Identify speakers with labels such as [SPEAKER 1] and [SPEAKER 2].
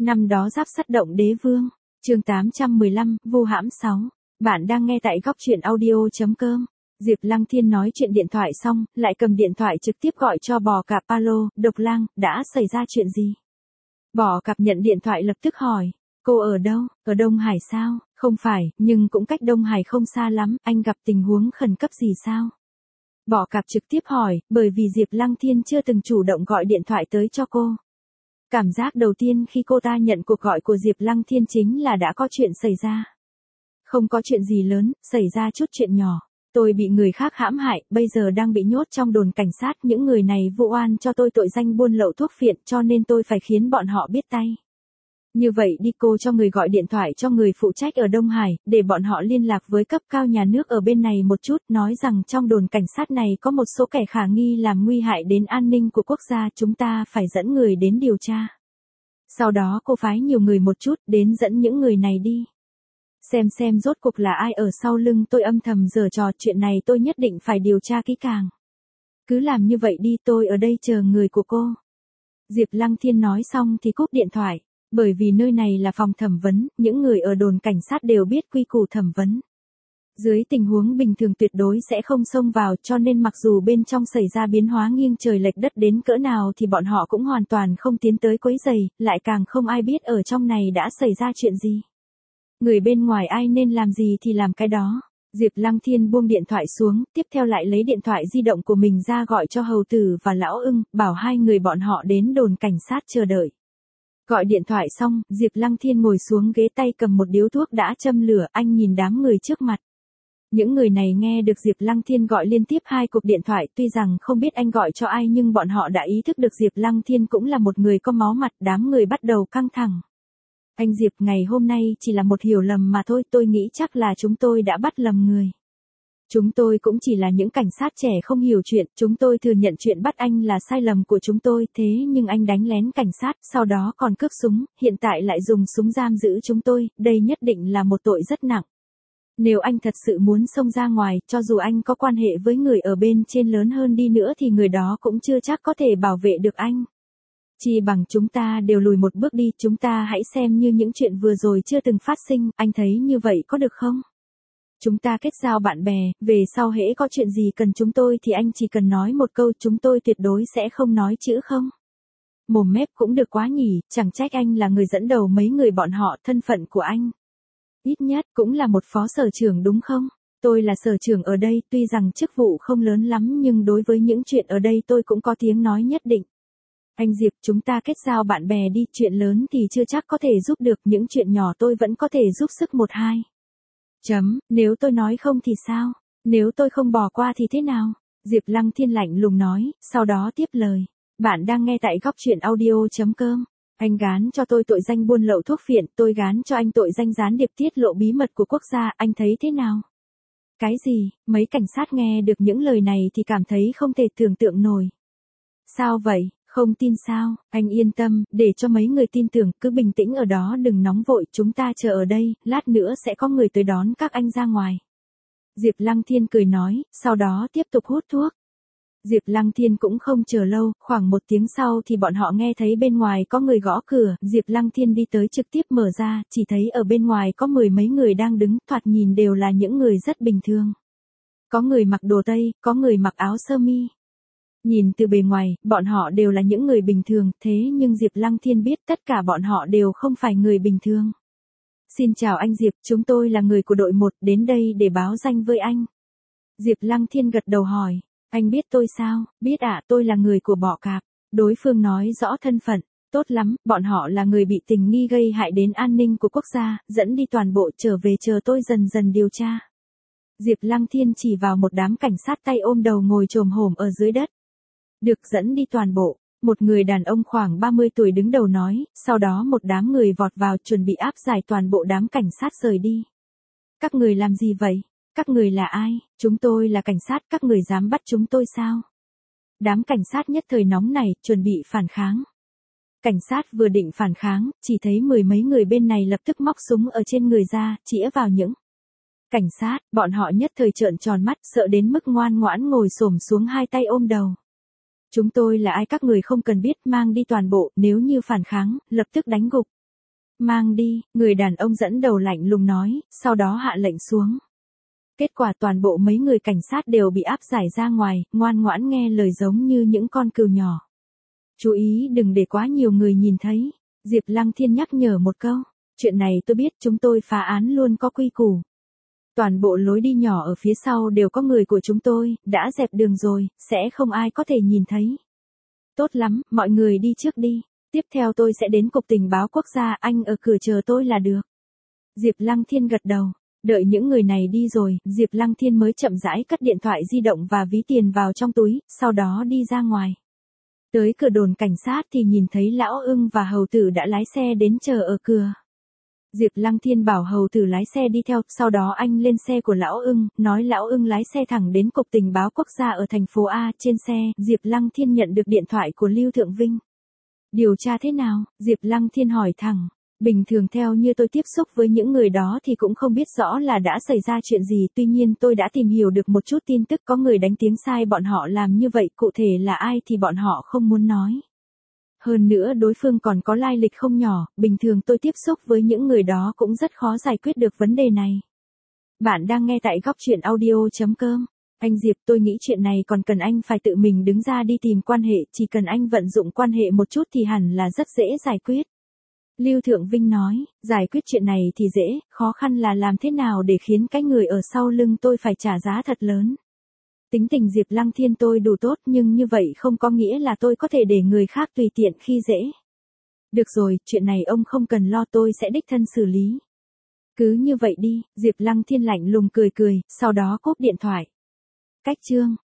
[SPEAKER 1] Năm đó Giáp Sắt động đế vương. Chương 815, vu hãm 6. Bạn đang nghe tại góc truyện audio.com. Diệp Lăng Thiên nói chuyện điện thoại xong, lại cầm điện thoại trực tiếp gọi cho Bò Cạp Palo, Độc Lang, đã xảy ra chuyện gì? Bò Cạp nhận điện thoại lập tức hỏi, cô ở đâu, ở Đông Hải sao? Không phải, nhưng cũng cách Đông Hải không xa lắm, anh gặp tình huống khẩn cấp gì sao? Bò Cạp trực tiếp hỏi, bởi vì Diệp Lăng Thiên chưa từng chủ động gọi điện thoại tới cho cô. Cảm giác đầu tiên khi cô ta nhận cuộc gọi của Diệp Lăng Thiên chính là đã có chuyện xảy ra. Không có chuyện gì lớn, xảy ra chút chuyện nhỏ. Tôi bị người khác hãm hại, bây giờ đang bị nhốt trong đồn cảnh sát. Những người này vu oan cho tôi tội danh buôn lậu thuốc phiện, cho nên tôi phải khiến bọn họ biết tay. Như vậy đi, cô cho người gọi điện thoại cho người phụ trách ở Đông Hải, để bọn họ liên lạc với cấp cao nhà nước ở bên này một chút, nói rằng trong đồn cảnh sát này có một số kẻ khả nghi làm nguy hại đến an ninh của quốc gia, chúng ta phải dẫn người đến điều tra. Sau đó cô phái nhiều người một chút đến dẫn những người này đi. Xem rốt cuộc là ai ở sau lưng tôi âm thầm giở trò, chuyện này tôi nhất định phải điều tra kỹ càng. Cứ làm như vậy đi, tôi ở đây chờ người của cô. Diệp Lăng Thiên nói xong thì cúp điện thoại. Bởi vì nơi này là phòng thẩm vấn, những người ở đồn cảnh sát đều biết quy củ thẩm vấn. Dưới tình huống bình thường tuyệt đối sẽ không xông vào, cho nên mặc dù bên trong xảy ra biến hóa nghiêng trời lệch đất đến cỡ nào thì bọn họ cũng hoàn toàn không tiến tới quấy rầy, lại càng không ai biết ở trong này đã xảy ra chuyện gì. Người bên ngoài ai nên làm gì thì làm cái đó. Diệp Lăng Thiên buông điện thoại xuống, tiếp theo lại lấy điện thoại di động của mình ra gọi cho Hầu Tử và Lão Ưng, bảo hai người bọn họ đến đồn cảnh sát chờ đợi. Gọi điện thoại xong, Diệp Lăng Thiên ngồi xuống ghế, tay cầm một điếu thuốc đã châm lửa, anh nhìn đám người trước mặt. Những người này nghe được Diệp Lăng Thiên gọi liên tiếp 2 cuộc điện thoại, tuy rằng không biết anh gọi cho ai nhưng bọn họ đã ý thức được Diệp Lăng Thiên cũng là một người có máu mặt, đám người bắt đầu căng thẳng. Anh Diệp, ngày hôm nay chỉ là một hiểu lầm mà thôi, tôi nghĩ chắc là chúng tôi đã bắt lầm người. Chúng tôi cũng chỉ là những cảnh sát trẻ không hiểu chuyện, chúng tôi thừa nhận chuyện bắt anh là sai lầm của chúng tôi, thế nhưng anh đánh lén cảnh sát, sau đó còn cướp súng, hiện tại lại dùng súng giam giữ chúng tôi, đây nhất định là một tội rất nặng. Nếu anh thật sự muốn xông ra ngoài, cho dù anh có quan hệ với người ở bên trên lớn hơn đi nữa thì người đó cũng chưa chắc có thể bảo vệ được anh. Chỉ bằng chúng ta đều lùi một bước đi, chúng ta hãy xem như những chuyện vừa rồi chưa từng phát sinh, anh thấy như vậy có được không? Chúng ta kết giao bạn bè, về sau hễ có chuyện gì cần chúng tôi thì anh chỉ cần nói một câu, chúng tôi tuyệt đối sẽ không nói chữ không. Mồm mép cũng được quá nhỉ, chẳng trách anh là người dẫn đầu mấy người bọn họ, thân phận của anh. Ít nhất cũng là một phó sở trưởng đúng không? Tôi là sở trưởng ở đây, tuy rằng chức vụ không lớn lắm nhưng đối với những chuyện ở đây tôi cũng có tiếng nói nhất định. Anh Diệp, chúng ta kết giao bạn bè đi, chuyện lớn thì chưa chắc có thể giúp được, những chuyện nhỏ tôi vẫn có thể giúp sức một hai. Nếu tôi nói không thì sao? Nếu tôi không bỏ qua thì thế nào? Diệp Lăng Thiên lạnh lùng nói, sau đó tiếp lời. Bạn đang nghe tại góc truyện audio.com. Anh gán cho tôi tội danh buôn lậu thuốc phiện, tôi gán cho anh tội danh gián điệp tiết lộ bí mật của quốc gia, anh thấy thế nào? Cái gì? Mấy cảnh sát nghe được những lời này thì cảm thấy không thể tưởng tượng nổi. Sao vậy? Không tin sao? Anh yên tâm, để cho mấy người tin tưởng, cứ bình tĩnh ở đó đừng nóng vội, chúng ta chờ ở đây, lát nữa sẽ có người tới đón các anh ra ngoài. Diệp Lăng Thiên cười nói, sau đó tiếp tục hút thuốc. Diệp Lăng Thiên cũng không chờ lâu, khoảng 1 tiếng sau thì bọn họ nghe thấy bên ngoài có người gõ cửa, Diệp Lăng Thiên đi tới trực tiếp mở ra, chỉ thấy ở bên ngoài có 10 mấy người đang đứng, thoạt nhìn đều là những người rất bình thường. Có người mặc đồ tây, có người mặc áo sơ mi. Nhìn từ bề ngoài, bọn họ đều là những người bình thường, thế nhưng Diệp Lăng Thiên biết tất cả bọn họ đều không phải người bình thường. Xin chào anh Diệp, chúng tôi là người của đội 1, đến đây để báo danh với anh. Diệp Lăng Thiên gật đầu hỏi, anh biết tôi sao? Biết ạ, tôi là người của Bò Cạp. Đối phương nói rõ thân phận, tốt lắm, bọn họ là người bị tình nghi gây hại đến an ninh của quốc gia, dẫn đi toàn bộ trở về chờ tôi dần dần điều tra. Diệp Lăng Thiên chỉ vào một đám cảnh sát tay ôm đầu ngồi chồm hổm ở dưới đất. Được dẫn đi toàn bộ, một người đàn ông khoảng 30 tuổi đứng đầu nói, sau đó một đám người vọt vào chuẩn bị áp giải toàn bộ đám cảnh sát rời đi. Các người làm gì vậy? Các người là ai? Chúng tôi là cảnh sát, các người dám bắt chúng tôi sao? Đám cảnh sát nhất thời nóng này, chuẩn bị phản kháng. Cảnh sát vừa định phản kháng, chỉ thấy 10 mấy người bên này lập tức móc súng ở trên người ra, chĩa vào những cảnh sát, bọn họ nhất thời trợn tròn mắt, sợ đến mức ngoan ngoãn ngồi xổm xuống hai tay ôm đầu. Chúng tôi là ai các người không cần biết, mang đi toàn bộ, nếu như phản kháng, lập tức đánh gục. Mang đi, người đàn ông dẫn đầu lạnh lùng nói, sau đó hạ lệnh xuống. Kết quả toàn bộ mấy người cảnh sát đều bị áp giải ra ngoài, ngoan ngoãn nghe lời giống như những con cừu nhỏ. Chú ý đừng để quá nhiều người nhìn thấy. Diệp Lăng Thiên nhắc nhở một câu. Chuyện này tôi biết, chúng tôi phá án luôn có quy củ. Toàn bộ lối đi nhỏ ở phía sau đều có người của chúng tôi, đã dẹp đường rồi, sẽ không ai có thể nhìn thấy. Tốt lắm, mọi người đi trước đi. Tiếp theo tôi sẽ đến Cục Tình báo Quốc gia, anh ở cửa chờ tôi là được. Diệp Lăng Thiên gật đầu. Đợi những người này đi rồi, Diệp Lăng Thiên mới chậm rãi cất điện thoại di động và ví tiền vào trong túi, sau đó đi ra ngoài. Tới cửa đồn cảnh sát thì nhìn thấy Lão Ưng và Hầu Tử đã lái xe đến chờ ở cửa. Diệp Lăng Thiên bảo Hầu Tử lái xe đi theo, sau đó anh lên xe của Lão Ưng, nói Lão Ưng lái xe thẳng đến Cục Tình báo Quốc gia ở thành phố A. Trên xe, Diệp Lăng Thiên nhận được điện thoại của Lưu Thượng Vinh. Điều tra thế nào? Diệp Lăng Thiên hỏi thẳng. Bình thường theo như tôi tiếp xúc với những người đó thì cũng không biết rõ là đã xảy ra chuyện gì, tuy nhiên tôi đã tìm hiểu được một chút tin tức, có người đánh tiếng sai bọn họ làm như vậy, cụ thể là ai thì bọn họ không muốn nói. Hơn nữa đối phương còn có lai lịch không nhỏ, bình thường tôi tiếp xúc với những người đó cũng rất khó giải quyết được vấn đề này. Bạn đang nghe tại góc truyện audio.com. Anh Diệp, tôi nghĩ chuyện này còn cần anh phải tự mình đứng ra đi tìm quan hệ, chỉ cần anh vận dụng quan hệ một chút thì hẳn là rất dễ giải quyết. Lưu Thượng Vinh nói, giải quyết chuyện này thì dễ, khó khăn là làm thế nào để khiến cái người ở sau lưng tôi phải trả giá thật lớn. Tính tình Diệp Lăng Thiên tôi đủ tốt, nhưng như vậy không có nghĩa là tôi có thể để người khác tùy tiện khi dễ. Được rồi, chuyện này ông không cần lo, tôi sẽ đích thân xử lý. Cứ như vậy đi, Diệp Lăng Thiên lạnh lùng cười cười, sau đó cúp điện thoại. Cách chương